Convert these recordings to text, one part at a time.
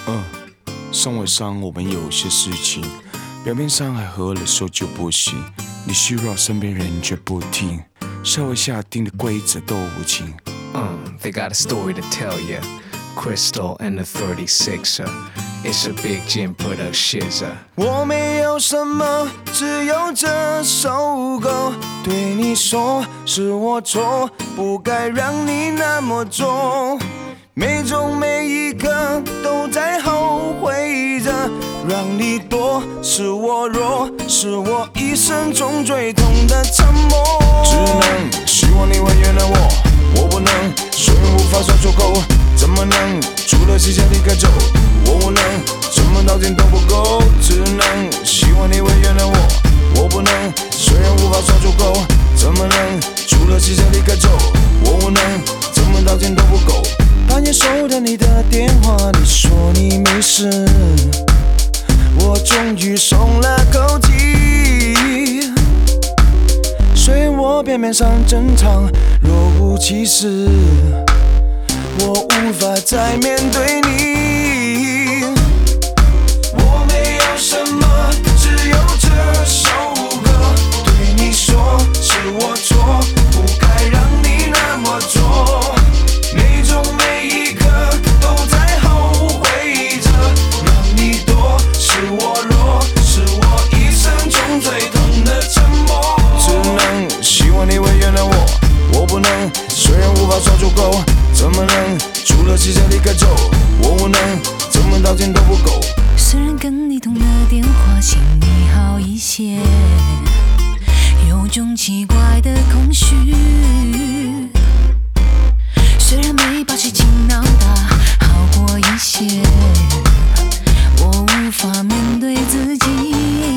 生活上我们有些事情，表面上还和了说就不行，你虚弱，身边人却不听，社会下定的规则都无情。 They got a story to tell ya. Crystal and the 36er. It's a big Jim put a shizzer. 我没有什么，只有这首歌。对你说是我错，不该让你那么做。每种每一刻都在后悔着，让你多是我弱，是我一生中最痛的沉默。 只能希望你会原谅我，我不能，虽然无法说出口，怎么能除了气下离开走？我无能，怎么道歉都不够，只能希望你会原谅我，我不能，虽然无法说出口，怎么能除了气下离开走？我无能，怎么道歉都不够。 半夜收到你的电话，你说你没事，我终于松了口气。虽然我表面上正常，若无其事，我无法再面对你。我没有什么，只有这首歌。对你说是我错，不该让你那么做。每种每一刻都在后悔着，让你多是我弱，是我一生中最痛的沉默。 只能希望你会原谅我，我不能，虽然无法说出口，怎么能除了气下离开走？我无能，怎么道歉都不够。 虽然跟你通的电话心里好一些，有种奇怪的空虚。虽然没把事情闹大，好过一些，我无法面对自己。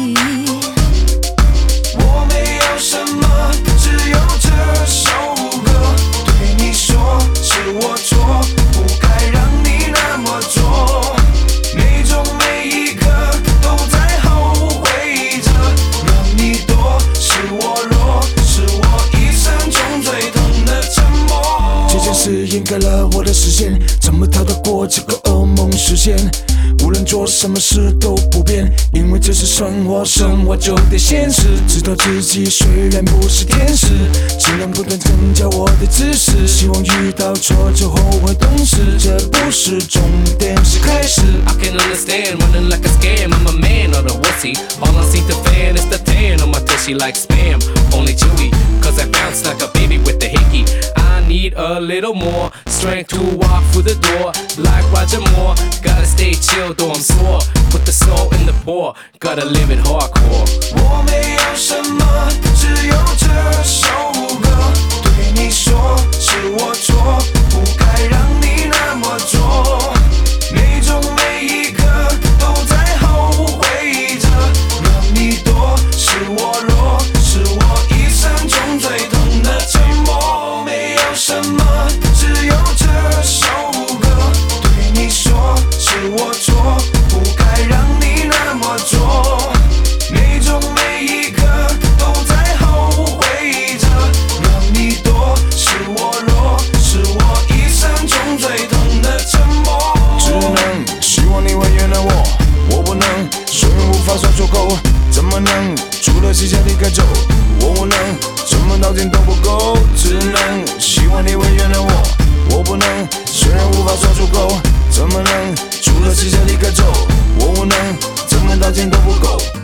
我没有什么，只有这首歌。对你说是我错，不该让你那么做。每种每一刻都在后悔着，让你多是我弱，是我一生中最痛的沉默。 这件事掩盖了我的视线，怎么逃得过这个噩梦实现？无论做什么事都不变，因为这是生活，生活就得现实。知道自己虽然不是天使，尽量不断增加我的知识，希望遇到挫折后会懂事，这不是终点，是开始。 I can understand running like a scam. I'm a man or a wussy. All I seem to fan is the tan on my tushy like spam. Only chewy, cause I bounce like a baby with the hickey. I need a little more strength to walk through the door like Roger Moore. Gotta stay chill though I'm sore. Put the soul in the pour. Gotta live it hardcore. 我没有什么，只有这首歌。对你说是我错，不该让你那么做。每种每一刻都在后悔着，让你多是我弱，是我一生中最痛的沉默。没有什么，只有这首歌。对你说是我错，不该让你那么做。每种每一刻都在后悔着，让你多是我弱，是我一生中最痛的沉默。 只能希望你会原谅我，我不能，虽然无法说出口，怎么能除了气下离开走？我无能，怎么道歉都不够，只能希望你会原谅我，我不能，虽然无法说出口，怎么能除了气下离开走？我无能，怎么道歉都不够。